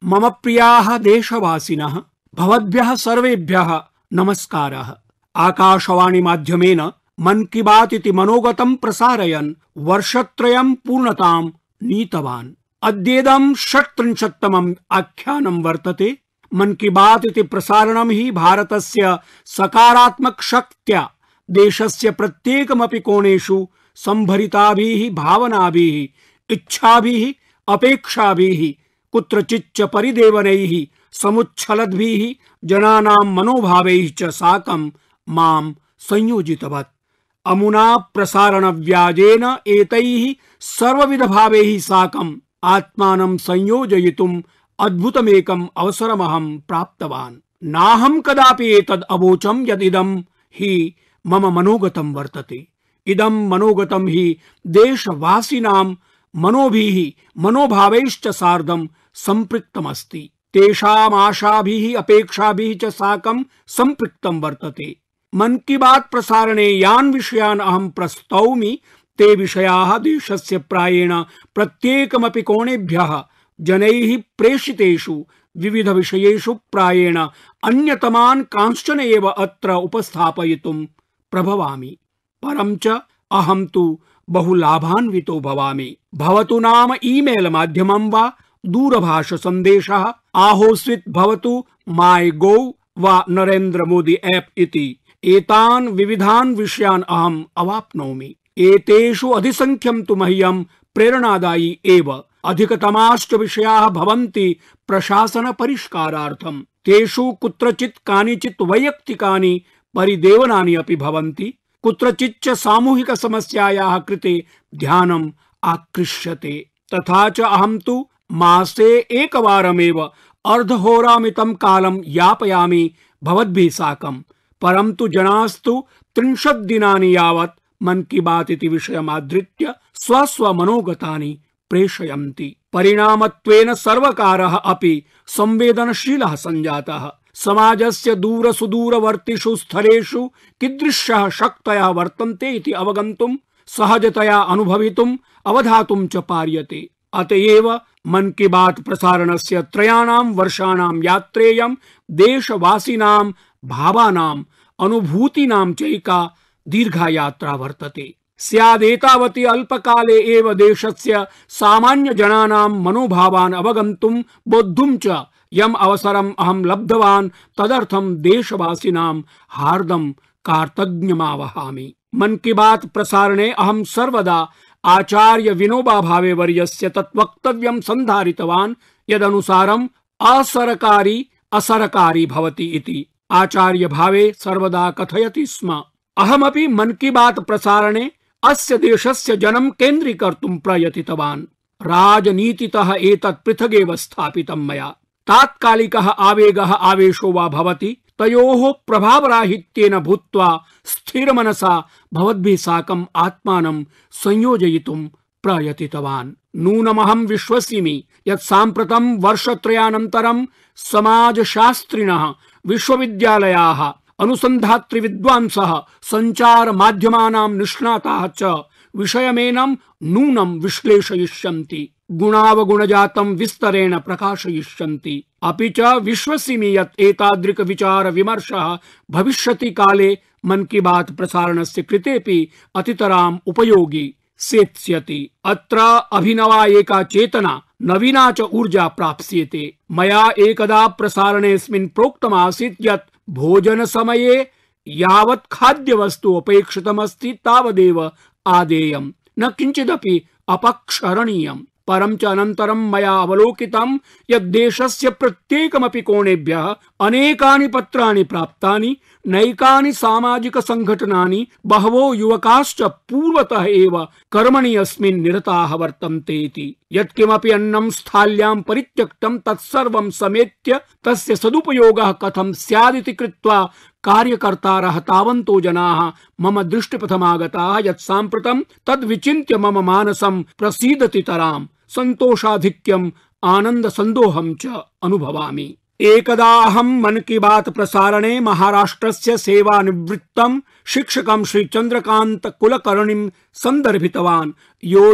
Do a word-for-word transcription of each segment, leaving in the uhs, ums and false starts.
मम प्रियाः देशवासिनः, भवद्भ्यः सर्वेभ्यः नमस्कारः। आकाशवाणी माध्यमेन मन की बात इति मनोगतं प्रसारयन् वर्षत्रयं पूर्णतां नीतवान्। अद्येदं षट्त्रिंशत्तमम् आख्यानं वर्तते। मन की बात इति प्रसारणं हि भारतस्य सकारात्मक शक्त्या देशस्य प्रत्येकमपि कोणेषु संभरिताभिः भावनाभिः, इच्छाभिः, अपेक्षाभिः, कुत्रचिच्च परिदेवनैः समुच्छलद्भिः जनानां मनोभावैः च साकं मां संयोजितवत्। अमुना प्रसारणव्याजेन एतैः सर्वविधभावैः साकम् आत्मानं संयोजयितुम् अद्भुतमेकम् अवसरमहं प्राप्तवान्। नाहं कदापि एतद् अवोचं यदिदं हि मम मनोगतं वर्तते। इदं मनोगतं हि देशवासिनां मनोभिः मनोभावैश्च सार्धं सम्पृक्तमस्ति। तेषाम् आशाभिः अपेक्षाभिः च साकं सम्पृक्तं वर्तते। मन की बात प्रसारणे यान् विषयान् अहं प्रस्तौमि ते विषयाः देशस्य प्रायेण प्रत्येकमपि कोणेभ्यः जनैः प्रेषितेषु विविध विषयेषु प्रायेण अन्यतमान् कांश्चन एव अत्र उपस्थापयितुं प्रभवामि। परं च अहं तु बहु लाभान्वितो भवामि। भवतु नाम ईमेल माध्यमं वा दूरभाष सन्देशः, आहोस्वित् भवतु, माय गो वा नरेन्द्र मोदी ऐप इति एतान् विविधान् विषयान् अहम् अवाप्नोमि। एतेषु अधिसंख्यं तु मह्यं प्रेरणादायी एव। अधिकतमाश्च विषयाः भवन्ति प्रशासन परिष्कारार्थं। तेषु कुत्रचित् कानिचित् वैयक्तिकानि परिदेवनानि अपि भवन्ति। कुत्रचिच्च सामूहिक समस्यायाः कृते ध्यानम् आकृष्यते। तथा च अहं तु मासे एकवारमेव अर्धहोरामितं कालं यापयामि भवद्भिः साकं। परन्तु जनास्तु त्रिंशत् दिनानि यावत् मन की बात इति विषयमाधृत्य स्वस्वमनोगतानि प्रेषयन्ति। परिणामत्वेन सर्वकारः अपि संवेदनशीलः सञ्जातः। समाजस्य दूर सुदूरवर्तिषु स्थलेषु कीदृश्यः शक्तयः वर्तन्ते इति अवगन्तुं, सहजतया अनुभवितुम्, अवधातुं च पार्यते। अतएव मन की बात प्रसारणस्य त्रयाणां वर्षाणां यात्रेयं देशवासिनां भावानां अनुभूतीनां चैका दीर्घा यात्रा वर्तते। स्यादेतावति अल्पकाले एव देशस्य सामान्य जनानां मनोभावान् अवगन्तुं बोद्धुं च यम् अवसरम् अहं लब्धवान् तदर्थं देशवासिनां हार्दं कार्तज्ञमावहामि। मन की बात प्रसारणे अहं सर्वदा आचार्य विनोबा भावे वर्यस्य तत् वक्तव्यं सन्धारितवान् यदनुसारम् असरकारी असरकारी भवति इति। आचार्य भावे सर्वदा कथयति स्म। अहमपि मन की बात प्रसारणे अस्य देशस्य जनं केन्द्रीकर्तुं प्रयतितवान्। राजनीतितः एतत् पृथगेव स्थापितं मया। तात्कालिकः आवेगः आवेशो वा भवति, तयोः प्रभावराहित्येन भूत्वा स्थिरमनसा भवद्भिः साकम् आत्मानं संयोजयितुं प्रयतितवान्। नूनमहं विश्वसिमि यत् साम्प्रतं वर्षत्रयानन्तरं समाजशास्त्रिणः, विश्वविद्यालयाः, अनुसन्धातृ विद्वांसः, संचार माध्यमानां निष्णाताः च विषयमेनं नूनं विश्लेषयिष्यन्ति, गुणावगुणजातं विस्तरेण प्रकाशयिष्यन्ति। अपि च विश्वसिमि यत् एतादृक विचार विमर्शः भविष्यति काले मन की बात प्रसारणस्य कृतेपि अतितराम् उपयोगी सेत्स्यति। अत्र अभिनवा एका चेतना, नवीना च ऊर्जा प्राप्स्यते। मया एकदा प्रसारणेऽस्मिन् प्रोक्तमासीत् यत् भोजन समये यावत् खाद्यवस्तु अपेक्षितमस्ति तावदेव आदेयम्, न किञ्चिदपि अपक्षरणीयम्। परं च अनन्तरं मया अवलोकितं यत् देशस्य प्रत्येकमपि कोणेभ्यः अनेकानि पत्राणि प्राप्तानि, नैकानि सामाजिक संघटनानि, बहवो युवकाश्च पूर्वतः एव कर्मणि अस्मिन् निरताः वर्तन्ते इति। यत्किमपि अन्नं स्थाल्यां परित्यक्तं तत्सर्वं समेत्य तस्य सदुपयोगः कथं स्यादिति कृत्वा कार्यकर्तारः तावन्तो जनाः मम दृष्टिपथमागताः यत् साम्प्रतं तद्विचिन्त्य मम मानसं प्रसीदति तराम् सन्तोषाधिक्यम् आनन्द सन्दोहं च अनुभवामि। एकदा अहं मन की बात प्रसारणे महाराष्ट्रस्य सेवानिवृत्तं शिक्षकं श्री चन्द्रकान्त कुलकर्णिं सन्दर्भितवान्, यो हि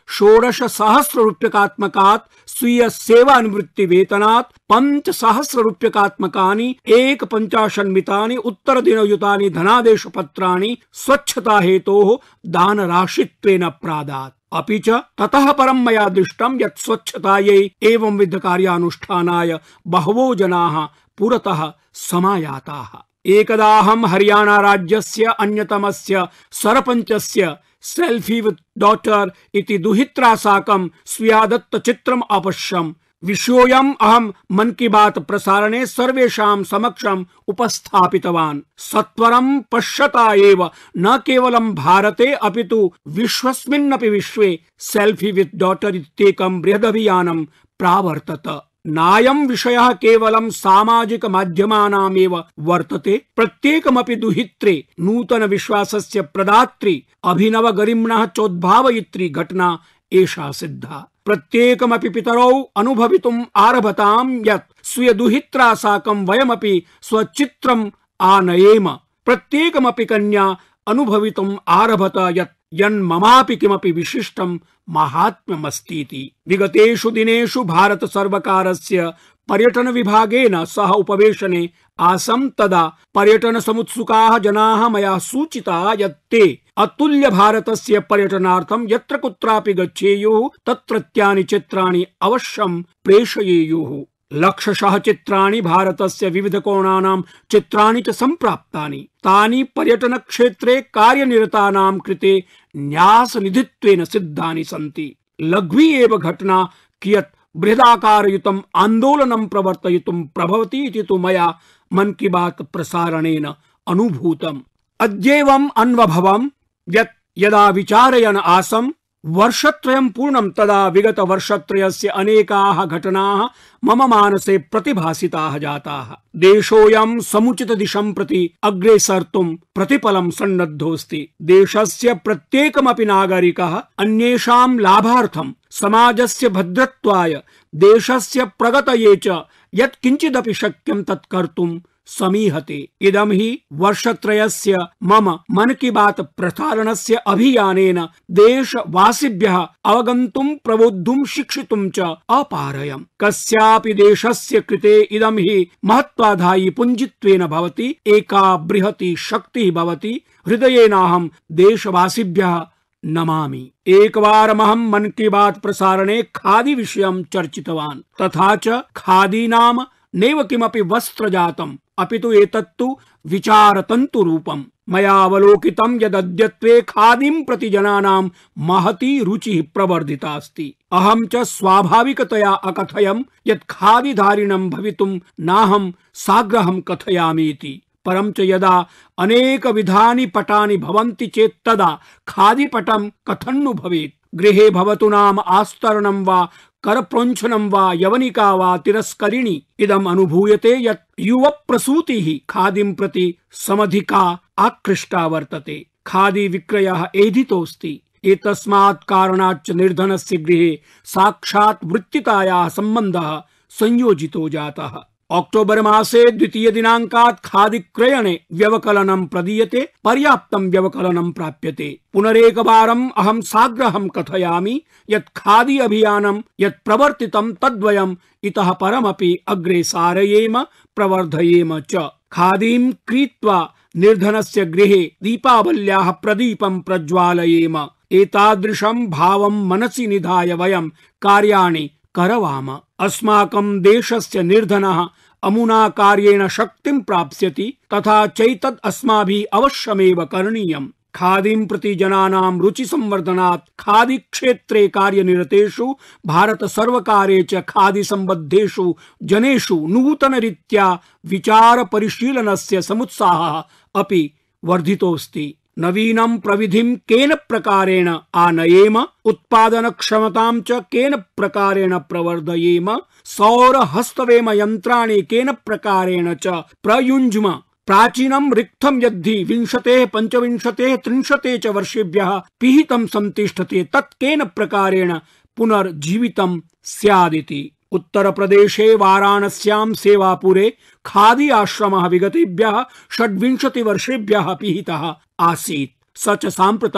षोडश सहस्र रूप्यकात्मकात् स्वीय सेवानिवृत्ति वेतनात् पंच सहस्र रूप्यकात्मकानि एक पंचाशन् मितानि उत्तर दिनयुतानि धनादेश पत्राणि स्वच्छता हेतोः दान राशित्वेन प्रादात्। अपि च ततः परं मया दृष्टं यत् स्वच्छतायै एवं विध कार्यानुष्ठानाय बहवो जनाः पुरतः समायाताः। एकदाहं हरियाणा राज्यस्य अन्यतमस्य सरपञ्चस्य सेल्फी विथ डॉटर इति दुहित्रा साकं स्वीयादत्त चित्रम् अपश्यम्। विषयोऽयम् अहं मन की बात प्रसारणे सर्वेषां समक्षम् उपस्थापितवान्। सत्वरं पश्यता एव न केवलं भारते अपितु विश्वस्मिन्नपि विश्वे सेल्फी विथ डॉटर इत्येकं बृहदभियानं प्रावर्तत। नायं विषयः केवलं सामाजिक माध्यमानामेव वर्तते। प्रत्येकमपि दुहित्रे नूतन विश्वासस्य प्रदात्री अभिनव गरिम्णः चोद्भावयित्री घटना एषा सिद्धा। प्रत्येकमपि पितरौ अनुभवितुम् आरभतां यत् स्वीय दुहित्रा साकं वयमपि स्वचित्रम् आनयेम। प्रत्येकमपि कन्या अनुभवितुम् आरभत यत् यन्ममापि किमपि विशिष्टं माहात्म्यमस्तीति। विगतेषु दिनेषु भारत सर्वकारस्य पर्यटन विभागेन सह उपवेशने आसम्। तदा पर्यटन समुत्सुकाः जनाः मया सूचिताः यत् ते अतुल्य भारतस्य पर्यटनार्थं यत्र कुत्रापि गच्छेयुः तत्रत्यानि चित्राणि अवश्यं प्रेषयेयुः। लक्षशः चित्राणि भारतस्य विविध कोणानां चित्राणि च सम्प्राप्तानि। तानि पर्यटन क्षेत्रे कार्यनिरतानां कृते न्यासनिधित्वेन सिद्धानि सन्ति। लघ्वी एव घटना कियत् बृहदाकारयुतम् आन्दोलनं प्रवर्तयितुं प्रभवति इति तु मया मन की बात प्रसारणेन अनुभूतम्। अद्येवम् अन्वभवम् यत् यदा विचारयन् आसम् वर्षत्रयं पूर्णं तदा विगत वर्षत्रयस्य अनेकाः घटनाः मम मानसे प्रतिभासिताः जाताः। देशोऽयं समुचित दिशं प्रति अग्रेसर्तुं प्रतिपलं सन्नद्धोऽस्ति। देशस्य प्रत्येकमपि नागरिकः अन्येषां लाभार्थं समाजस्य भद्रत्वाय देशस्य प्रगतये च यत् किञ्चिदपि शक्यं तत् कर्तुं समीहते। इदं हि वर्षत्रयस्य मम मन की बात प्रसारणस्य अभियानेन देशवासिभ्यः अवगन्तुं प्रबोद्धुं शिक्षितुं च अपारयम्। कस्यापि देशस्य कृते इदं हि महत्वाधायि पुञ्जित्वेन भवति। एका बृहती शक्तिः भवति। हृदयेनाहं देशवासिभ्यः नमामि। एकवारमहं मन की बात प्रसारणे खादी विषयं चर्चितवान्। तथा च खादी नाम नैव किमपि वस्त्रजातम् अपितु एतत्तु विचारतन्तुरूपम्। मया अवलोकितं यदद्यत्वे खादीं प्रति जनानां महती रुचिः प्रवर्धिता अस्ति। अहं च स्वाभाविकतया अकथयम् यत् खादीधारिणं भवितुं नाहं साग्रहं कथयामि इति। परं च यदा अनेक विधानि पटानि भवन्ति चेत् तदा खादीपटं कथन्नु भवेत्। गृहे भवतु नाम आस्तरणं वा करप्रोञ्छनं वा यवनिका वा तिरस्करिणी इदम् अनुभूयते यत् युव प्रसूतिः खादीं प्रति समधिका आकृष्टा वर्तते। खादी विक्रयः एधितोऽस्ति। एतस्मात् कारणाच्च निर्धनस्य गृहे साक्षात् वृत्तितायाः सम्बन्धः संयोजितो जातः। अक्टोबर मासे द्वितीय दिनांकात् खादी क्रयणे व्यवकलनं प्रदीयते। पर्याप्तं व्यवकलनं प्राप्यते। पुनरेकवारम् अहं साग्रहं कथयामि यत् खादी अभियानं यत् प्रवर्तितं तद्वयम् इतः परमपि अग्रे सारयेम प्रवर्धयेम च। खादीं क्रीत्वा निर्धनस्य गृहे दीपावल्याः प्रदीपं प्रज्वालयेम। एतादृशं भावं मनसि निधाय वयं कार्याणि करवाम। अस्माकं देशस्य निर्धनः अमुना कार्येण शक्तिं प्राप्स्यति। तथा चैतद् अस्माभिः अवश्यमेव करणीयम्। खादीं प्रति जनानां रुचि संवर्धनात् खादी क्षेत्रे कार्यनिरतेषु भारत सर्वकारे च खादी सम्बद्धेषु जनेषु नूतन रीत्या विचार परिशीलनस्य समुत्साहः अपि वर्धितोऽस्ति। नवीनं प्रविधिं केन प्रकारेण आनयेम, उत्पादन क्षमतां च केन प्रकारेण प्रवर्धयेम, सौर हस्तवेम यन्त्राणि केन प्रकारेण च प्रयुञ्ज्म। प्राचीनं रिक्थं यद्धि विंशतेः पंचविंशतेः त्रिंशते च वर्षेभ्यः पिहितं संतिष्ठते तत् केन प्रकारेण पुनर्जीवितं स्यादिति। उत्तर प्रदेशे वाराणस्यां सेवापुरे खादी आश्रमः विगतेभ्यः षड्विंशति वर्षेभ्यः पिहितः आसीत्। स च साम्प्रतं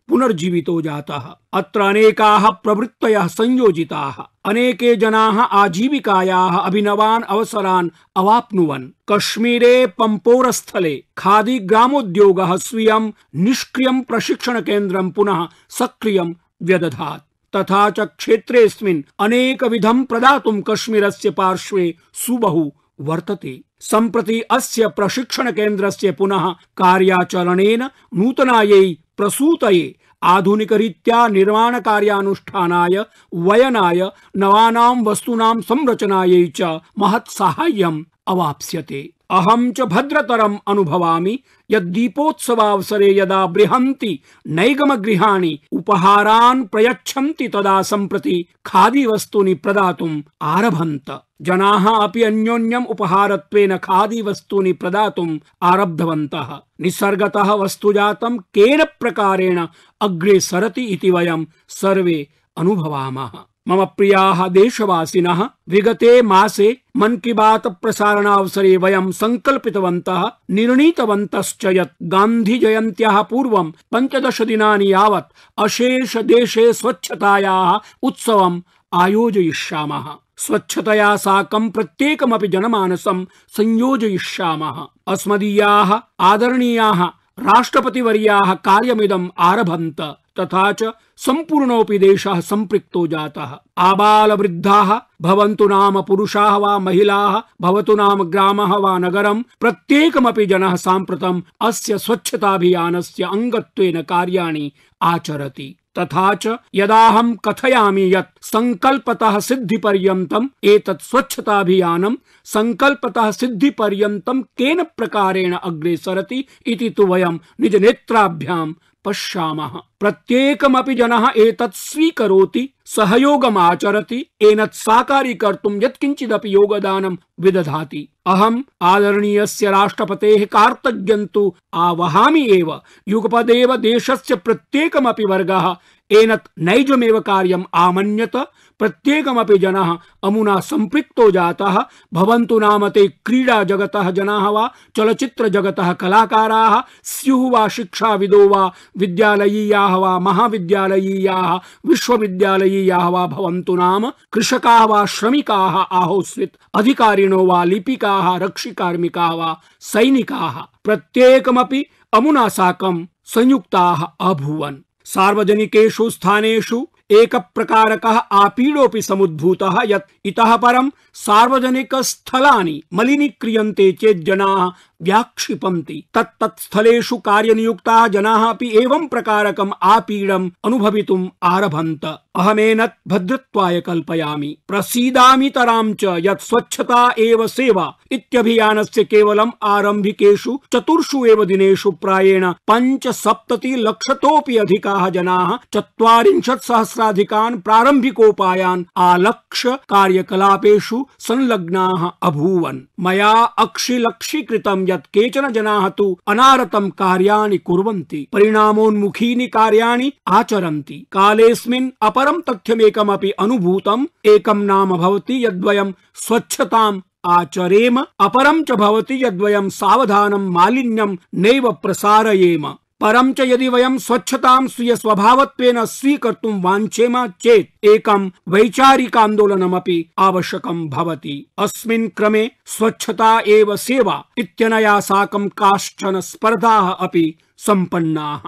पुनर्जीवितो जातः। अत्र अनेकाः प्रवृत्तयः संयोजिताः, अनेके जनाः आजीविकायाः अभिनवान् अवसरान् अवाप्नुवन्। कश्मीरे पंपोरस्थले खादी ग्रामोद्योगः स्वीयं निष्क्रियं प्रशिक्षण केन्द्रं पुनः सक्रियं व्यदधात्। तथा च क्षेत्रेऽस्मिन् अनेकविधं प्रदातुं कश्मीरस्य पार्श्वे सुबहु वर्तते। सम्प्रति अस्य प्रशिक्षण केन्द्रस्य पुनः कार्याचरणेन नूतनायै प्रसूतये आधुनिकरीत्या निर्माण कार्यानुष्ठानाय वयनाय नवानां वस्तूनां संरचनायै च महत् साहाय्यम् अवाप्स्यते। अहं च भद्रतरम् अनुभवामि यद् दीपोत्सवावसरे यदा बृहन्ति नैगमगृहाणि उपहारान् प्रयच्छन्ति तदा सम्प्रति खादी वस्तूनि प्रदातुम् आरभन्त। जनाः अपि अन्योन्यम् उपहारत्वेन खादी वस्तूनि प्रदातुम् आरब्धवन्तः। निसर्गतः वस्तुजातं केन प्रकारेण अग्रे सरति इति वयं सर्वे अनुभवामः। मम प्रियाः देशवासिनः, विगते मासे मन की बात प्रसारणावसरे वयं संकल्पितवन्तः निर्णीतवन्तश्च यत् गान्धी जयन्त्याः पूर्वं पञ्चदश दिनानि यावत् अशेष देशे स्वच्छतायाः उत्सवम् आयोजयिष्यामः। स्वच्छतया साकं प्रत्येकमपि जनमानसं संयोजयिष्यामः। अस्मदीयाः आदरणीयाः राष्ट्रपतिवर्याः कार्यमिदम् आरभन्त। तथा च सम्पूर्णोऽपि देशः सम्पृक्तो जातः। आबालवृद्धाः भवन्तु नाम पुरुषाः वा महिलाः, भवतु नाम ग्रामः वा नगरं, प्रत्येकमपि जनः साम्प्रतम् अस्य स्वच्छताभियानस्य अङ्गत्वेन कार्याणि आचरति। तथा च यदाहं कथयामि यत् संकल्पतः सिद्धिपर्यन्तम् एतत् स्वच्छताभियानं संकल्पतः सिद्धिपर्यन्तं केन प्रकारेण अग्रे सरति इति तु वयं निजनेत्राभ्यां पश्यामः। प्रत्येकमपि जनः एतत् स्वीकरोति, सहयोगम् आचरति, एतत् साकारीकर्तुं यत्किञ्चिदपि योगदानं विदधाति। अहम् आदरणीयस्य राष्ट्रपतेः कार्तज्ञं तु आवहामि एव। युगपदेव देशस्य प्रत्येकमपि वर्गः एनत् नैजमेव कार्यम् आमन्यत। प्रत्येकमपि जनः अमुना सम्पृक्तो जातः। भवन्तु नाम ते क्रीडा जगतः जनाः वा, चलचित्र जगतः कलाकाराः स्युः वा, शिक्षाविदो वा, विद्यालयीयाः वा, महाविद्यालयीयाः, विश्वविद्यालयीयाः वा भवन्तु नाम, कृषकाः वा, श्रमिकाः आहोस्वित्, अधिकारिणो वा, लिपिकाः, रक्षिकार्मिकाः वा, सैनिकाः, प्रत्येकमपि अमुना साकं संयुक्ताः अभूवन्। सार्वजनिकेषु स्थानेषु एक प्रकारकः आपीडोऽपि समुद्भूतः यत् इतः परं सार्वजनिक स्थलानि मलिनीक्रियन्ते चेत् जनाः व्याक्षिपन्ति। तत्तत् स्थलेषु कार्यनियुक्ताः जनाः अपि एवं प्रकारकम् आपीडम् अनुभवितुम् आरभन्त। अहमेनत् भद्रत्वाय कल्पयामि, प्रसीदामि तरां च यत् स्वच्छता एव सेवा इत्यभियानस्य केवलम् आरम्भिकेषु चतुर्षु एव दिनेषु प्रायेण पञ्चसप्तति लक्षतोऽपि अधिकाः जनाः चत्वारिंशत् सहस्राधिकान् प्रारम्भिकोपायान् आलक्ष्य कार्यकलापेषु संलग्नाः अभूवन्। मया अक्षिलक्षीकृतं यत् केचन जनाः तु अनारतं कार्याणि कुर्वन्ति, परिणामोन्मुखीनि कार्याणि आचरन्ति। कालेऽस्मिन् अपरं तथ्यमेकमपि अनुभूतम्। एकं नाम भवति यद्वयं स्वच्छताम् आचरेम, अपरं च भवति यद्वयं सावधानं मालिन्यं नैव प्रसारयेम। परं च यदि वयं स्वच्छतां स्वीय स्वभावत्वेन स्वीकर्तुं वाञ्छेम चेत् एकं वैचारिकान्दोलनमपि आवश्यकं भवति। अस्मिन् क्रमे स्वच्छता एव सेवा इत्यनया साकं काश्चन स्पर्धाः अपि सम्पन्नाः।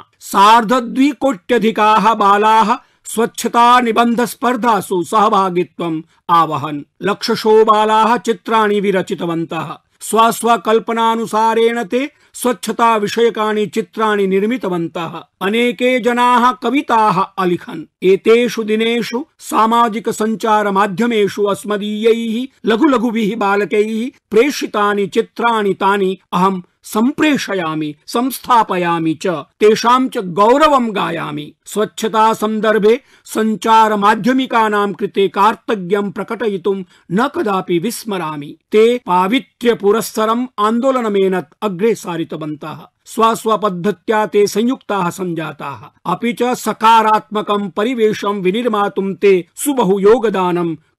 सार्धद्विकोट्यधिकाः बालाः स्वच्छता निबन्ध स्पर्धासु सहभागित्वम् आवहन्। लक्षशो बालाः चित्राणि विरचितवन्तः। स्व स्व कल्पनानुसारेण ते स्वच्छता विषयकानि चित्राणि निर्मितवन्तः। अनेके जनाः कविताः अलिखन्। एतेषु दिनेषु सामाजिक संचार माध्यमेषु अस्मदीयैः लघु लघुभिः बालकैः प्रेषितानि चित्राणि तानि अहं संप्रेषयामि, संस्थापयामि च, तेषां च गौरवं गायामि। स्वच्छता संदर्भे संचार माध्यमिकानां कृते कार्तज्ञं प्रकटयितुं न कदापि विस्मरामि। ते पावित्र्य पुरस्सरम् आन्दोलनमेनत् अग्रे सारितवन्तः। स्व स्व पद्धत्या ते संयुक्ताः सञ्जाताः। अपि च सकारात्मकं परिवेशं विनिर्मातुं ते सुबहु योगदानं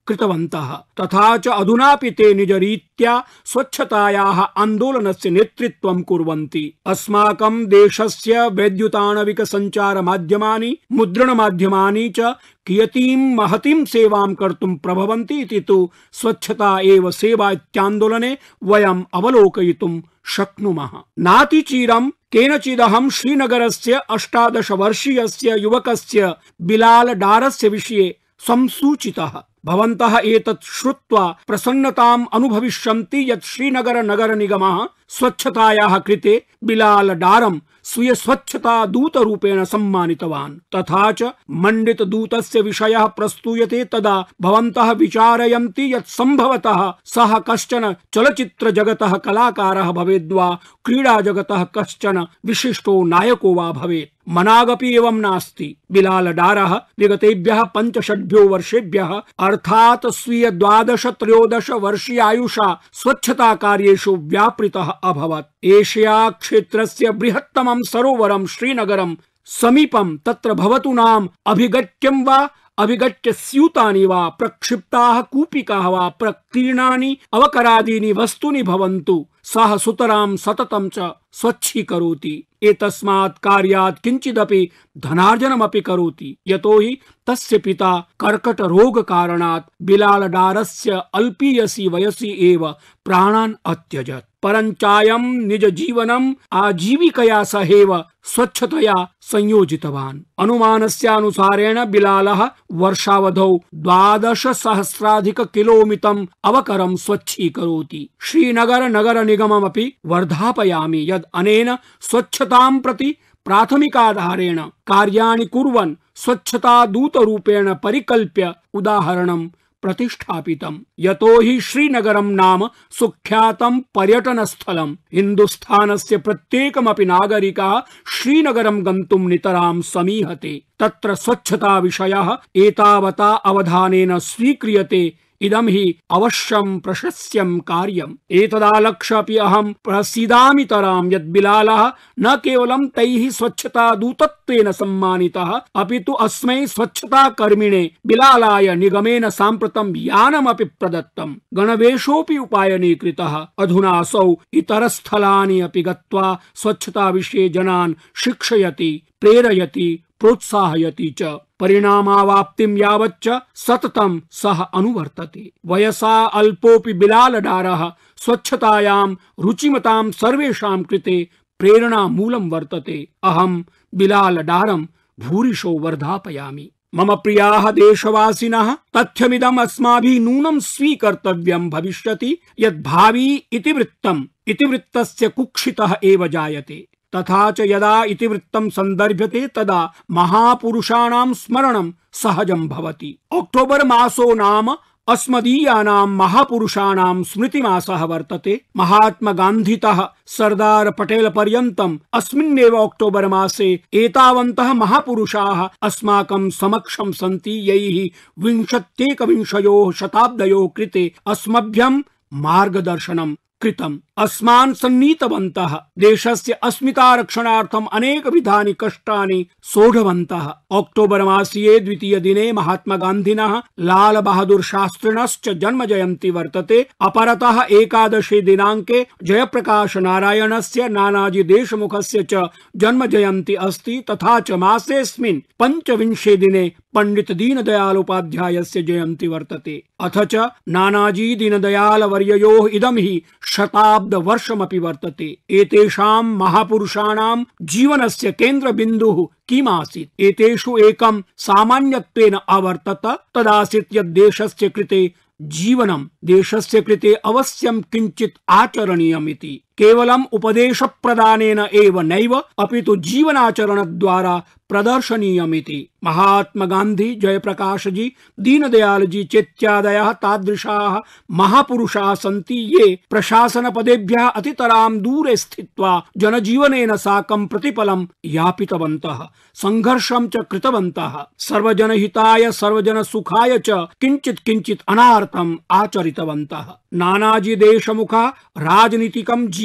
कृतवन्तः। तथा च अधुनापि ते निजरीत्या स्वच्छतायाः आन्दोलनस्य नेतृत्वं कुर्वन्ति। अस्माकं देशस्य वैद्युताणविक सञ्चार माध्यमानि, मुद्रण माध्यमानि च कियतीं महतीं सेवां कर्तुं प्रभवन्ति इति तु स्वच्छता एव सेवा इत्यान्दोलने वयम् अवलोकयितुं शक्नुमः। नातिचिरं केनचिदहं श्रीनगरस्य अष्टादश वर्षीयस्य युवकस्य बिलाल डारस्य विषये संसूचितः। भवन्तः एतत् श्रुत्वा प्रसन्नताम् अनुभविष्यन्ति यत् श्रीनगर नगर निगमः स्वच्छतायाः कृते बिलाल डारं स्वीय स्वच्छता दूतरूपेण सम्मानितवान्। तथा च मण्डित दूतस्य विषयः प्रस्तूयते तदा भवन्तः विचारयन्ति यत् सम्भवतः सः कश्चन चलचित्र जगतः कलाकारः भवेद् वा क्रीडा जगतः कश्चन विशिष्टो नायको वा भवेत्। मनागपि एवं नास्ति। बिलाल डारः विगतेभ्यः पञ्चषड्भ्यो वर्षेभ्यः अर्थात् स्वीय द्वादश त्रयोदश वर्षीयायुषा स्वच्छता कार्येषु व्यापृतः अभवत्। एशिया क्षेत्रस्य बृहत्तमं सरोवरं श्रीनगरं समीपं तत्र भवतु नाम अभिगत्यं वा अभिगत्य स्यूतानि वा प्रक्षिप्ताः कूपिकाः वा प्रकीर्णानि अवकरादीनि वस्तूनि भवन्तु सः सुतरां सततं च स्वच्छीकरोति। एतस्मात् कार्यात् किञ्चिदपि धनार्जनमपि करोति। यतोहि तस्य पिता कर्कट रोग कारणात् बिलाल डारस्य अल्पीयसि वयसि एव प्राणान् अत्यजत्। परञ्चायं निज जीवनम् आजीविकया सहेव स्वच्छतया संयोजितवान्। अनुमानस्यानुसारेण बिलालः वर्षावधौ द्वादश सहस्राधिक किलोमितं अवकरं स्वच्छीकरोति। श्रीनगर नगर निगममपि वर्धापयामि यद् अनेन स्वच्छतां प्रति प्राथमिकाधारेण कार्याणि कुर्वन् स्वच्छता दूतरूपेण परिकल्प्य उदाहरणं प्रतिष्ठापितम्। यतोहि श्रीनगरं नाम सुख्यातं पर्यटनस्थलम्। हिन्दुस्थानस्य प्रत्येकमपि नागरिकः श्रीनगरं गन्तुं नितरां समीहते। तत्र स्वच्छता विषयः एतावता अवधानेन स्वीक्रियते इदं हि अवश्यं प्रशस्यं कार्यम्। एतदालक्ष्य अपि अहं प्रसीदामि तरां यद् बिलालः न केवलं तैः स्वच्छता दूतत्वेन सम्मानितः अपितु अस्मै स्वच्छता कर्मिणे बिलालाय निगमेन साम्प्रतं यानमपि प्रदत्तम्। गणवेशोऽपि उपायनीकृतः। अधुना असौ इतरस्थलानि अपि गत्वा स्वच्छता विषये जनान् शिक्षयति, प्रेरयति, प्रोत्साहयति च। परिणामावाप्तिं यावच्च सततं सः अनुवर्तते। वयसा अल्पोऽपि बिलाल डारः स्वच्छतायां रुचिमतां सर्वेषां कृते प्रेरणामूलं वर्तते। अहं बिलाल डारं भूरिशो वर्धापयामि। मम प्रियाः देशवासिनः, तथ्यमिदम् अस्माभिः नूनं स्वीकर्तव्यं भविष्यति यत् भावी इतिवृत्तम् इतिवृत्तस्य कुक्षितः एव जायते। तथा च यदा इतिवृत्तं सन्दर्भ्यते तदा महापुरुषाणां स्मरणं सहजं भवति। अक्टोबर मासो नाम अस्मदीयानां महापुरुषाणां स्मृतिमासः वर्तते। महात्मा गान्धितः सरदार पटेल पर्यन्तम् अस्मिन्नेव अक्टोबर मासे एतावन्तः महापुरुषाः अस्माकं समक्षं सन्ति यैः विंशत्येकविंशयोः शताब्दयोः कृते अस्मभ्यं मार्गदर्शनं कृतम्। अस्मान् सन्नीतवन्तः। देशस्य अस्मितारक्षणार्थम् अनेकविधानि कष्टानि सोढवन्तः। अक्टोबर मासीये द्वितीय दिने महात्मा गान्धिनः लाल बहादुर शास्त्रिणश्च जन्म जयन्ती वर्तते। अपरतः एकादशे दिनाङ्के जयप्रकाश नारायणस्य, नानाजी देशमुखस्य च जन्म जयन्ती अस्ति। तथा च मासेऽस्मिन् पञ्चविंशे दिने पंडित दीनदयाल उपाध्यायस्य जयन्ती वर्तते। अथ च नानाजी दीनदयाल वर्ययोः इदं हि शताब्द वर्षमपि वर्तते। एतेषां महापुरुषाणां जीवनस्य केन्द्रबिन्दुः किमासीत्? एतेषु एकं सामान्यत्वेन अवर्तत। तदासीत् यत् देशस्य कृते जीवनं देशस्य कृते अवश्यं किञ्चित् आचरणीयमिति। केवलम् उपदेशप्रदानेन एव नैव अपितु जीवनाचरणद्वारा प्रदर्शनीयमिति। महात्मा गान्धी, जयप्रकाश जी, दीनदयाल जी चेत्यादयः तादृशाः महापुरुषाः सन्ति ये प्रशासन पदेभ्यः अतितरां दूरे स्थित्वा जनजीवनेन साकं प्रतिपलं यापितवन्तः, संघर्षं च कृतवन्तः। सर्वजनहिताय सर्वजनसुखाय च किञ्चित् किञ्चित् अनार्थम् आचरितवन्तः। नानाजी देशमुखः राजनीतिकं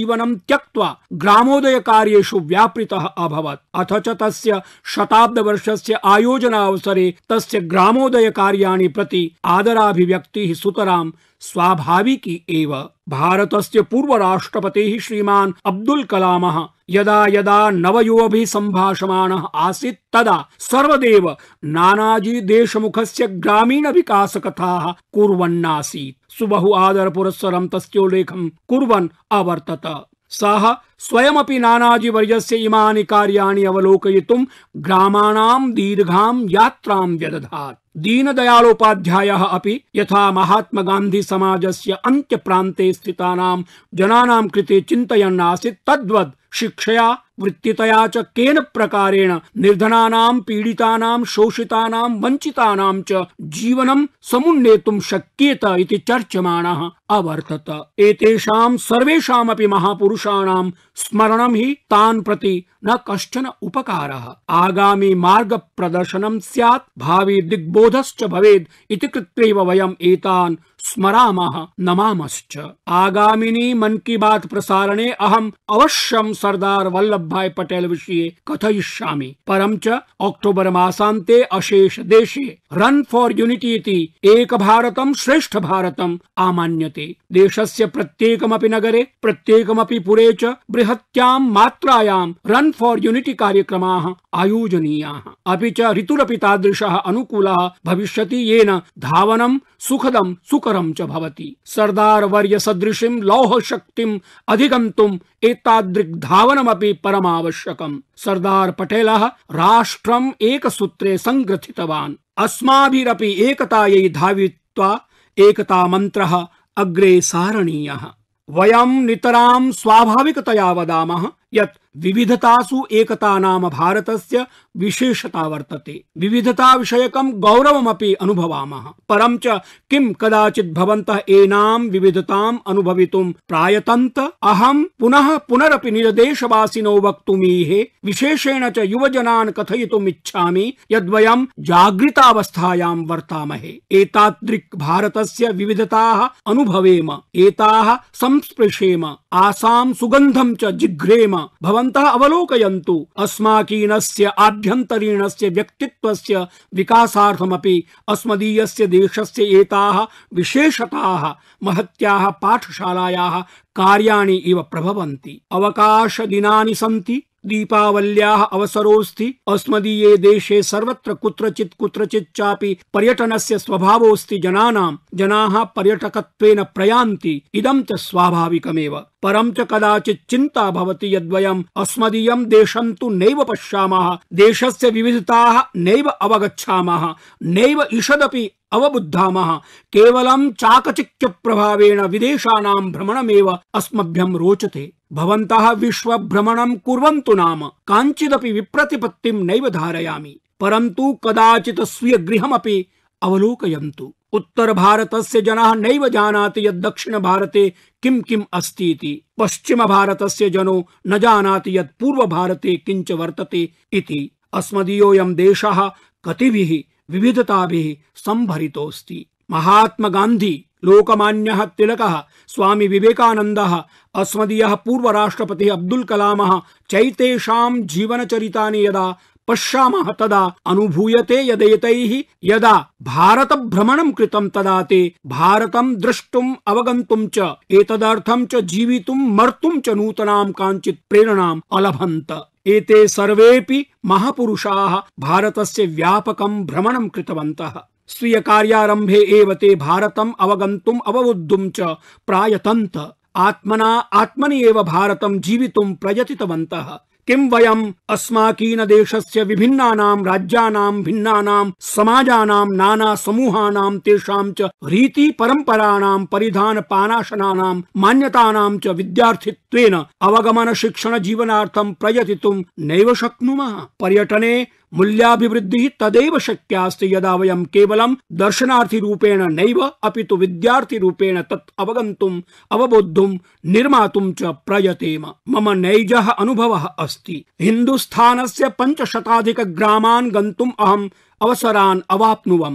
जीवनं त्यक्त्वा ग्रामोदय कार्येषु व्यापृतः अभवत्। अथ च तस्य शताब्दवर्षस्य आयोजनावसरे तस्य ग्रामोदय कार्याणि प्रति आदराभिव्यक्तिः सुतरां स्वाभाविकी एव। भारतस्य पूर्व राष्ट्रपतिः श्रीमान् अब्दुल कलामः यदा यदा नवयुवभिः सम्भाषमाणः आसीत् तदा सर्वदैव नानाजी देशमुखस्य ग्रामीण विकास कथाः कुर्वन्नासीत्। सुबहु आदर पुरस्सरं तस्योल्लेखं कुर्वन् अवर्तत। सः स्वयमपि नानाजी वर्यस्य इमानि कार्याणि अवलोकयितुं ग्रामाणां दीर्घां यात्रां व्यदधात्। दीनदयालोपाध्यायः अपि यथा महात्मा गान्धी समाजस्य अन्त्यप्रान्ते स्थितानां जनानां कृते चिन्तयन् आसीत् तद्वत् शिक्षया वृत्तितया च केन प्रकारेण निर्धनानां पीडितानां शोषितानां वञ्चितानां च जीवनं समुन्नेतुं शक्येत इति चर्च्यमाणः अवर्तत। एतेषां सर्वेषामपि महापुरुषाणां स्मरणं हि तान् प्रति न कश्चन उपकारः। आगामी मार्ग प्रदर्शनं स्यात्, भावी दिग्बोधश्च भवेत् इति कृत्यैव वयम् एतान् स्मरामः नमामश्च। आगामिनी मन की बात प्रसारणे अहम् अवश्यं सरदार वल्लभ भाई पटेल विषये कथयिष्यामि। परं च अक्टोबर मासान्ते अशेष देशे रन फॉर यूनिटी इति एक भारतं श्रेष्ठ भारतम् आमान्यते। देशस्य प्रत्येकमपि नगरे प्रत्येकमपि पुरे च बृहत्यां मात्रायां रन फॉर यूनिटी कार्यक्रमाः आयोजनीयाः। अपि च ऋतुरपि तादृशः अनुकूलः भविष्यति येन धावनं सुखदं सुकरं च भवति। सरदार वर्य सदृशीं लौह शक्तिम् अधिगन्तुम् एतादृक् धावनमपि परमावश्यकम्। सरदार पटेलः राष्ट्रम् एकसूत्रे संग्रथितवान्। अस्माभिरपि एकतायै धावित्वा एकता मन्त्रः अग्रे सारणीयः। वयं नितरां स्वाभाविकतया वदामः यत् विविधतासु एकता नाम भारतस्य विशेषता वर्तते। विविधता विषयकं गौरवमपि अनुभवामः। परं च किं कदाचित् भवन्तः एनां विविधताम् अनुभवितुं प्रायतन्त? अहं पुनः पुनरपि निजदेशवासिनो वक्तुमीहे, विशेषेण च युवजनान् कथयितुम् इच्छामि यद्वयं जागृतावस्थायां वर्तामहे। एतादृक् भारतस्य विविधताः अनुभवेम, एताः संस्पृशेम, आसां सुगन्धं च जिघ्रेम। भवन्तः अवलोकयन्तु, अस्माकीनस्य आभ्यन्तरीणस्य व्यक्तित्वस्य विकासार्थमपि अस्मदीयस्य देशस्य एताः विशेषताः महत्याः पाठशालायाः कार्याणि इव प्रभवन्ति। अवकाश दिनानि सन्ति, दीपावल्याः अवसरोऽस्ति। अस्मदीये देशे सर्वत्र कुत्रचित् कुत्रचित् चापि पर्यटनस्य स्वभावोऽस्ति जनानां। जनाः पर्यटकत्वेन प्रयान्ति, इदं च स्वाभाविकमेव। परं च कदाचित् चिन्ता भवति यद्वयम् अस्मदीयं देशं तु नैव पश्यामः, देशस्य विविधताः नैव अवगच्छामः, नैव ईषदपि अवबुद्धामः। केवलं चाकचिक्य प्रभावेण विदेशानां भ्रमणमेव अस्मभ्यं रोचते। भवन्तः विश्व भ्रमणं कुर्वन्तु नाम काञ्चिदपि विप्रतिपत्तिं नैव धारयामि, परन्तु कदाचित् स्वीय गृहमपि अवलोकयन्तु। उत्तर भारतस्य जनाः नैव जानाति यत् दक्षिण भारते किं किम् अस्ति इति। पश्चिम भारतस्य जनो न जानाति यत् पूर्व भारते किञ्च वर्तते इति। अस्मदीयोऽयं देशः कतिभिः विविधताभिः संभरितोऽस्ति। महात्मा गान्धी, लोकमान्यः तिलकः, स्वामी विवेकानन्दः, अस्मदीयः पूर्व राष्ट्रपतिः अब्दुल कलामः चैतेषां जीवनचरितानि यदा पश्यामः तदा अनुभूयते यदेतैः यदा भारत भ्रमणं कृतं तदा ते भारतं द्रष्टुम् अवगन्तुं च एतदर्थं च जीवितुं मर्तुं च नूतनां काञ्चित् प्रेरणाम् अलभन्त। एते सर्वेपि महापुरुषाः भारतस्य व्यापकं भ्रमणं कृतवन्तः। स्वीय कार्यारम्भे एव ते भारतम् अवगन्तुम् अवबुद्धुं च प्रायतन्त। आत्मना आत्मनि एव भारतं जीवितुं प्रयतितवन्तः। किं वयम् अस्माकीन देशस्य विभिन्नानां राज्यानां भिन्नानां समाजानां नाना समूहानां तेषां च रीति परम्पराणां परिधान पानाशनानां मान्यतानां च विद्यार्थित्वेन अवगमन शिक्षण जीवनार्थं प्रयतितुं नैव शक्नुमः। पर्यटने मूल्याभिवृद्धिः तदैव शक्यास्ति यदा वयं केवलं दर्शनार्थी रूपेण नैव अपितु विद्यार्थी रूपेण तत् अवगन्तुम् अवबोद्धुं निर्मातुं च प्रयतेम। मम नैजः अनुभवः अस्ति। हिन्दुस्थानस्य पञ्चशताधिक ग्रामान् गन्तुम् अहम् अवसरान् अवाप्नुवम्।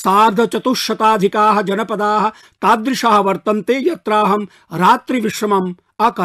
सार्धचतुश्शताधिकाः जनपदाः तादृशाः वर्तन्ते यत्राहं रात्रिविश्रमम् अकरवम्।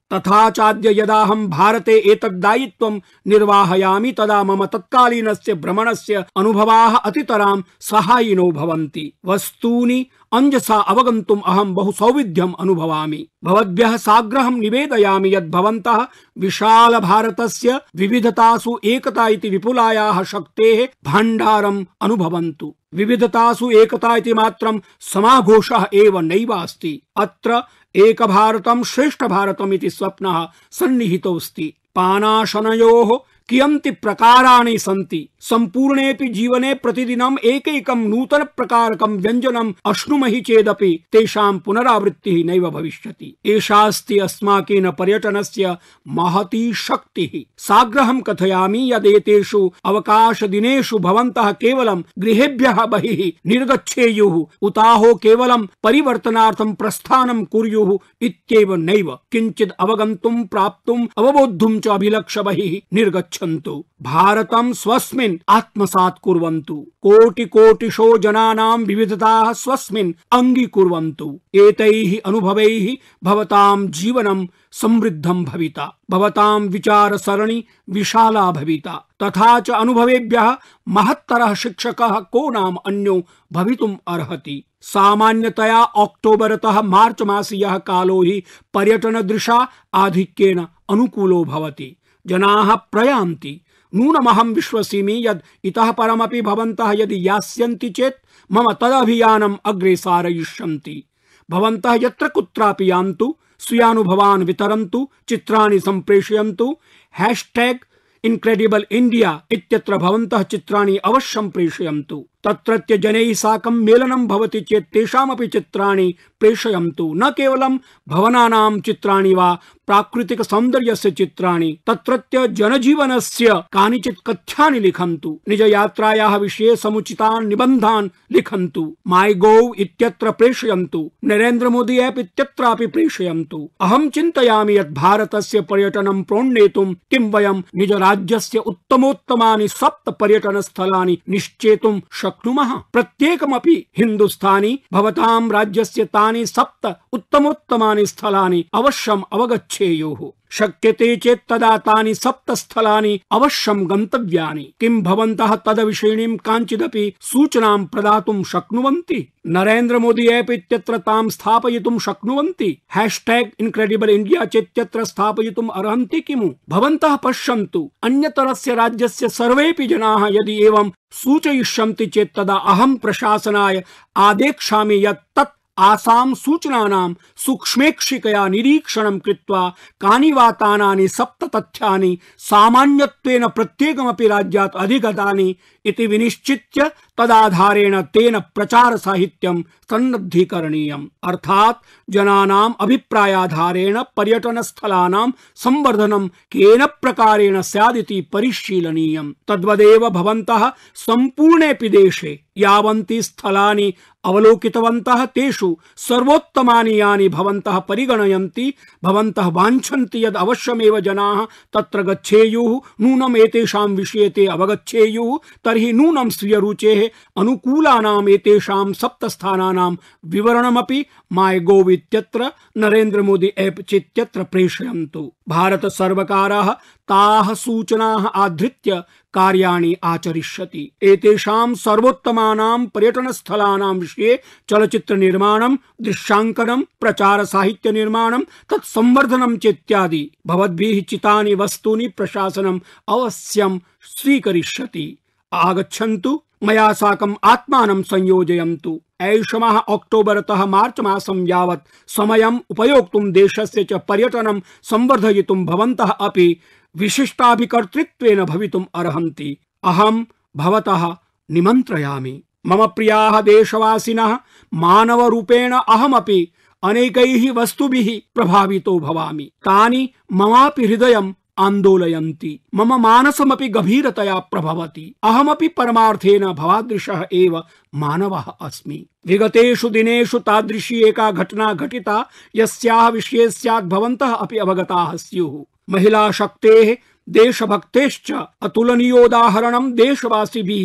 तथा चाद्य यदाहं भारते एतद् दायित्वं निर्वाहयामि तदा मम तत्कालीनस्य भ्रमणस्य अनुभवाः अतितरां सहायिनो भवन्ति। वस्तूनि अंजसा अवगन्तुम् अहं बहु सौविध्यम् अनुभवामि। भवद्भ्यः साग्रहं निवेदयामि यत् भवन्तः विशाल भारतस्य विविधतासु एकता इति विपुलायाः शक्तेः भाण्डारम् अनुभवन्तु। विविधतासु एकता इति मात्रं समाघोषः एव नैवास्ति। अत्र एक भारतं श्रेष्ठ भारतम् इति स्वप्नः सन्निहितोऽस्ति। पानाशनयोः कियन्ति प्रकाराणि सन्ति। सम्पूर्णेऽपि जीवने प्रतिदिनम् एकैकं नूतन प्रकारकं व्यञ्जनम् अश्नुमहि चेदपि तेषां पुनरावृत्तिः नैव भविष्यति। एषास्ति अस्माकीन पर्यटनस्य महती शक्तिः। साग्रहं कथयामि यदेतेषु अवकाश दिनेषु भवन्तः केवलं गृहेभ्यः बहिः निर्गच्छेयुः उताहो केवलं परिवर्तनार्थं प्रस्थानं कुर्युः इत्येव नैव। किञ्चित् अवगन्तुं प्राप्तुं अवबोद्धुं च अभिलक्ष्य बहिः निर्गच्छन्तु। भारतं स्वस्मिन् आत्मसात् कुर्वन्तु। कोटि कोटिशो जनानां विविधताः स्वस्मिन् अङ्गीकुर्वन्तु। एतैः अनुभवैः भवतां जीवनं समृद्धं भविता। भवतां विचार सरणी विशाला भविता। तथा च अनुभवेभ्यः महत्तरः शिक्षकः को नाम अन्यो भवितुम् अर्हति। सामान्यतया अक्टोबरतः मार्च मासीयः कालो हि पर्यटनदृशा आधिक्येन अनुकूलो भवति। जनाः प्रयान्ति। नूनमहं विश्वसिमि यद् इतः परमपि भवन्तः यदि यास्यन्ति चेत् मम तदभियानम् अग्रे सारयिष्यन्ति। भवन्तः यत्र कुत्रापि यान्तु, स्वीयानुभवान् वितरन्तु, चित्राणि सम्प्रेषयन्तु। हैशटैग इनक्रेडिबल इंडिया इत्यत्र भवन्तः चित्राणि अवश्यं प्रेषयन्तु। तत्रत्य जनैः साकं मेलनं भवति चेत् तेषामपि चित्राणि प्रेषयन्तु। न केवलं भवनानां चित्राणि वा प्राकृतिक सौन्दर्यस्य चित्राणि, तत्रत्य जनजीवनस्य कानिचित् कथ्यानि लिखन्तु। निज यात्रायाः विषये समुचितान् निबन्धान् लिखन्तु। माई गोव इत्यत्र प्रेषयन्तु। नरेन्द्र मोदी ऐप् इत्यत्रापि प्रेषयन्तु। अहं चिन्तयामि यत् भारतस्य पर्यटनं प्रोन्नेतुं किं वयं निज राज्यस्य उत्तमोत्तमानि सप्त पर्यटन स्थलानि निश्चेतुं शक्नुमः। प्रत्येकमपि हिन्दुस्तानी भवतां राज्यस्य तानि सप्त उत्तमोत्तमानि स्थलानि अवश्यम् अवगच्छेयुः। शक्यते चेत् तदा तानि सप्त स्थलानि अवश्यं गन्तव्यानि। किं भवन्तः तदविषयिणीं काञ्चिदपि सूचनां प्रदातुं शक्नुवन्ति? नरेन्द्र मोदी ऐप् इत्यत्र तां स्थापयितुं शक्नुवन्ति। हैशटैग इनक्रेडिबल इंडिया चेत्यत्र स्थापयितुम् अर्हन्ति किमु? भवन्तः पश्यन्तु, अन्यतरस्य राज्यस्य सर्वेपि जनाः यदि एवं सूचयिष्यन्ति चेत् तदा अहं प्रशासनाय आदेक्षामि यत् तत् आसां सूचनानां सूक्ष्मेक्षिकया निरीक्षणं कृत्वा कानि वा तानानि सप्त तथ्यानि सामान्यत्वेन प्रत्येकमपि राज्यात् अधिगतानि इति विनिश्चित्य तदाधारेण तेन प्रचार साहित्यं सन्नद्धीकरणीयम्। अर्थात् जनानाम् अभिप्रायाधारेण पर्यटन स्थलानां संवर्धनं केन प्रकारेण स्यादिति परिशीलनीयम्। तद्वदेव भवन्तः सम्पूर्णेऽपि देशे यावन्ति स्थलानि अवलोकितवन्तः तेषु सर्वोत्तमानि यानि भवन्तः परिगणयन्ति, भवन्तः वाञ्छन्ति यद् अवश्यमेव जनाः तत्र गच्छेयुः, नूनम् एतेषां विषये ते अवगच्छेयुः, तर्हि नूनं स्वीयरुचेः अनुकूलानाम् एतेषां सप्तस्थानानां विवरणमपि माई गोव इत्यत्र नरेन्द्र मोदी ऐप् चेत्यत्र प्रेषयन्तु। भारत सर्वकारः ताः सूचनाः आधृत्य कार्याणि आचरिष्यति। एतेषां सर्वोत्तमानां पर्यटनस्थलानां विषये चलचित्र निर्माणं, दृश्यांकनं, प्रचार साहित्य निर्माणं, तत्संवर्धनं चेत्यादि भवद्भिः चितानि वस्तूनि प्रशासनम् अवश्यं स्वीकरिष्यति। आगच्छन्तु, मया साकम् आत्मानं संयोजयन्तु। ऐषमः अक्टोबरतः मार्च मासं यावत् समयम् उपयोक्तुं देशस्य च पर्यटनं संवर्धयितुं भवन्तः अपि विशिष्टाभिकर्तृत्वेन भवितुम् अर्हन्ति। अहं भवतः निमन्त्रयामि। मम प्रियाः देशवासिनः, मानवरूपेण अहमपि अनेकैः वस्तुभिः प्रभावितो भवामि। तानि ममापि हृदयम् आन्दोलयन्ति, मम मानसमपि गभीरतया प्रभवति। अहमपि परमार्थेन भवादृशः एव मानवः अस्मि। विगतेषु दिनेषु तादृशी एका घटना घटिता यस्याः विषये स्यात् भवन्तः अपि अवगताः स्युः। महिला शक्तेः, देशभक्तेश्च अतुलनीयोदाहरणं देशवासिभिः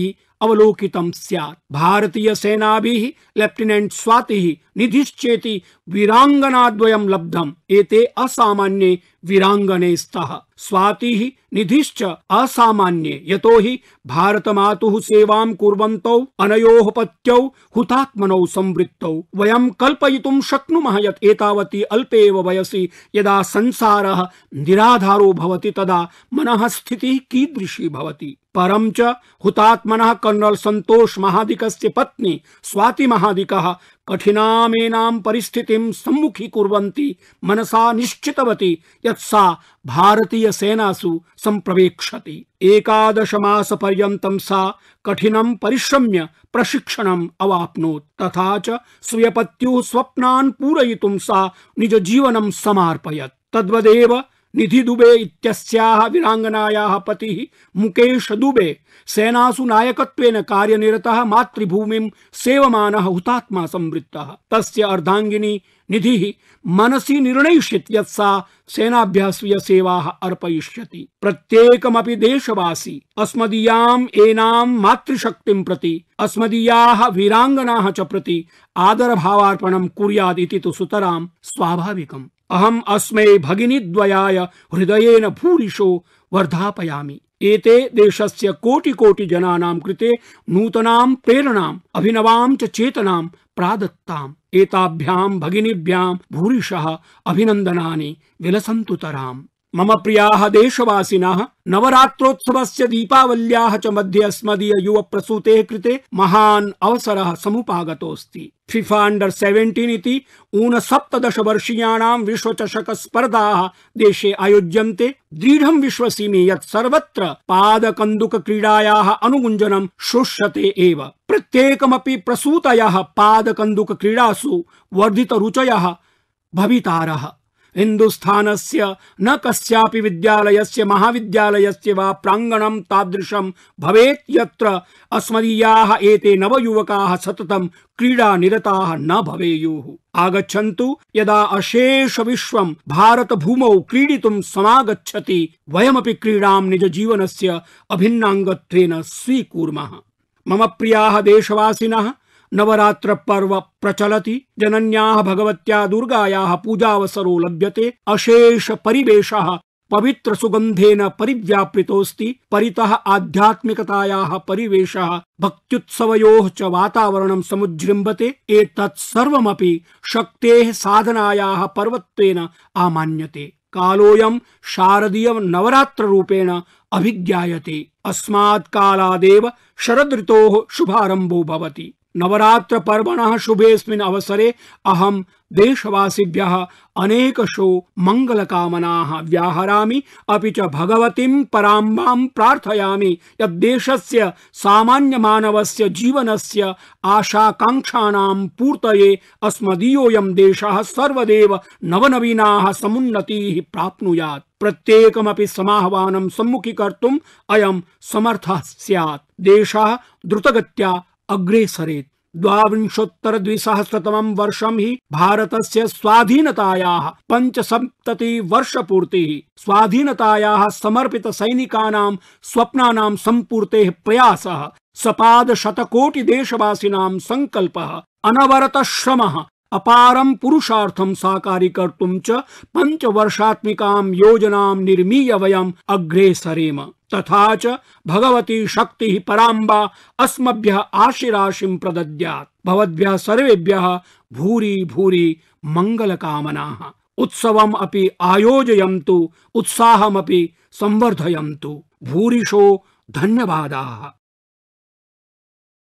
अवलोकितं स्यात्। भारतीय सेनाभिः लेफ्टिनेंट स्वातिः निधिश्चेति वीरांगनाद्वयं लब्धम्। एते असामान्ये वीरांगने स्तः। स्वातिः निधिश्च असामान्ये, यतो हि भारतमातुः सेवां कुर्वन्तौ अनयोः पत्यौ हुतात्मनौ संवृत्तौ। वयं कल्पयितुं शक्नुमः यत् एतावती अल्पे एव वयसि यदा संसारः निराधारो भवति तदा मनः स्थितिः कीदृशी भवति। परं च हुतात्मनः कर्नल संतोष महादिकस्य पत्नी स्वाति महादिकः कठिनामेनां परिस्थितिं सम्मुखीकुर्वन्ती मनसा निश्चितवती यत् सा भारतीय सेनासु संप्रवेक्षति। एकादश मास पर्यन्तं सा कठिनं परिश्रम्य प्रशिक्षणम् अवाप्नोत्। तथा च स्वीयपत्युः स्वप्नान् पूरयितुं सा निज जीवनं समार्पयत्। तद्वदेव निधि दुबे इत्यस्याः वीरांगनायाः पतिः मुकेश दुबे सेनासु नायकत्वेन कार्यनिरतः मातृभूमिं सेवमानः हुतात्मा संवृत्तः। तस्य अर्धांगिनी निधिः मनसि निर्णयिष्यत् यत् सा सेनाभ्यः स्वीय सेवाः अर्पयिष्यति। प्रत्येकमपि देशवासी अस्मदीयाम् एनां मातृशक्तिं प्रति अस्मदीयाः वीरांगनाः च प्रति आदरभावार्पणं कुर्यात् इति तु सुतरां स्वाभाविकम्। अहम् अस्मै भगिनीद्वयाय हृदयेन भूरिशो वर्धापयामि। एते देशस्य कोटि कोटि जनानां कृते नूतनां प्रेरणाम् अभिनवां च चेतनां प्रादत्ताम्। एताभ्यां भगिनीभ्यां भूरिशः अभिनन्दनानि विलसन्तुतराम्। मम प्रियाः देशवासिनः, नवरात्रोत्सवस्य दीपावल्याः च मध्ये अस्मदीय युव प्रसूतेः कृते महान् अवसरः समुपागतोऽस्ति। फिफा अंडर सेवेंटीन इति ऊनसप्तदश वर्षीयाणां विश्वचषक स्पर्धाः देशे आयोज्यन्ते। दृढं विश्वसिमि यत् सर्वत्र पादकन्दुक क्रीडायाः अनुगुञ्जनं श्रूयते एव। प्रत्येकमपि प्रसूतयः पादकन्दुक क्रीडासु वर्धितरुचयः भवितारः। हिन्दुस्थानस्य न कस्यापि विद्यालयस्य महाविद्यालयस्य वा प्राङ्गणं तादृशं भवेत् यत्र अस्मदीयाः एते नवयुवकाः सततं क्रीडानिरताः न भवेयुः। आगच्छन्तु, यदा अशेष विश्वं भारतभूमौ क्रीडितुं समागच्छति वयमपि क्रीडां निज जीवनस्य अभिन्नाङ्गत्वेन स्वीकुर्मः। मम प्रियाः देशवासिनः, नवरात्र पर्व प्रचलति। जनन्याः भगवत्या दुर्गायाः पूजावसरो लभ्यते। अशेष परिवेशः पवित्र सुगन्धेन परिव्यापृतोऽस्ति। परितः आध्यात्मिकतायाः परिवेशः, भक्त्युत्सवयोः च वातावरणं समुज्जृम्भते। एतत् सर्वमपि शक्तेः साधनायाः पर्वत्वेन आमान्यते। कालोऽयं शारदीय नवरात्र रूपेण अभिज्ञायते। अस्मात् कालादेव शरद ऋतोः शुभारम्भो भवति। नवरात्र पर्वणः शुभेऽस्मिन् अवसरे अहं देशवासिभ्यः अनेकशो मंगलकामनाः व्याहरामि। अपि च भगवतीं पराम्बां प्रार्थयामि यत् देशस्य सामान्यमानवस्य जीवनस्य आशाकाङ्क्षाणां पूर्तये अस्मदीयोऽयं देशः सर्वदेव नवनवीनाः समुन्नतीः प्राप्नुयात्। प्रत्येकमपि समाह्वानं सम्मुखीकर्तुम् अयं समर्थः स्यात्। देशः द्रुतगत्या अग्रे सरेत्। द्वाविंशोत्तर द्विसहस्रतमं वर्षं हि भारतस्य स्वाधीनतायाः पंचसप्तति वर्षपूर्तिः। स्वाधीनतायाः समर्पित सैनिकानां स्वप्नानां सम्पूर्तेः प्रयासः, सपाद शतकोटि देशवासिनां संकल्पः, अनवरत श्रमः, अपारं पुरुषार्थं साकारीकर्तुं च पंचवर्षात्मिकां योजनां निर्मीय वयम् अग्रे सरेम। तथा च भगवती शक्तिः पराम्बा अस्मभ्यः आशीराशिं प्रदद्यात्। भवद्भ्यः सर्वेभ्यः भूरि भूरि मंगलकामनाः। उत्सवम् अपि आयोजयन्तु, उत्साहमपि संवर्धयन्तु। भूरिशो धन्यवादाः।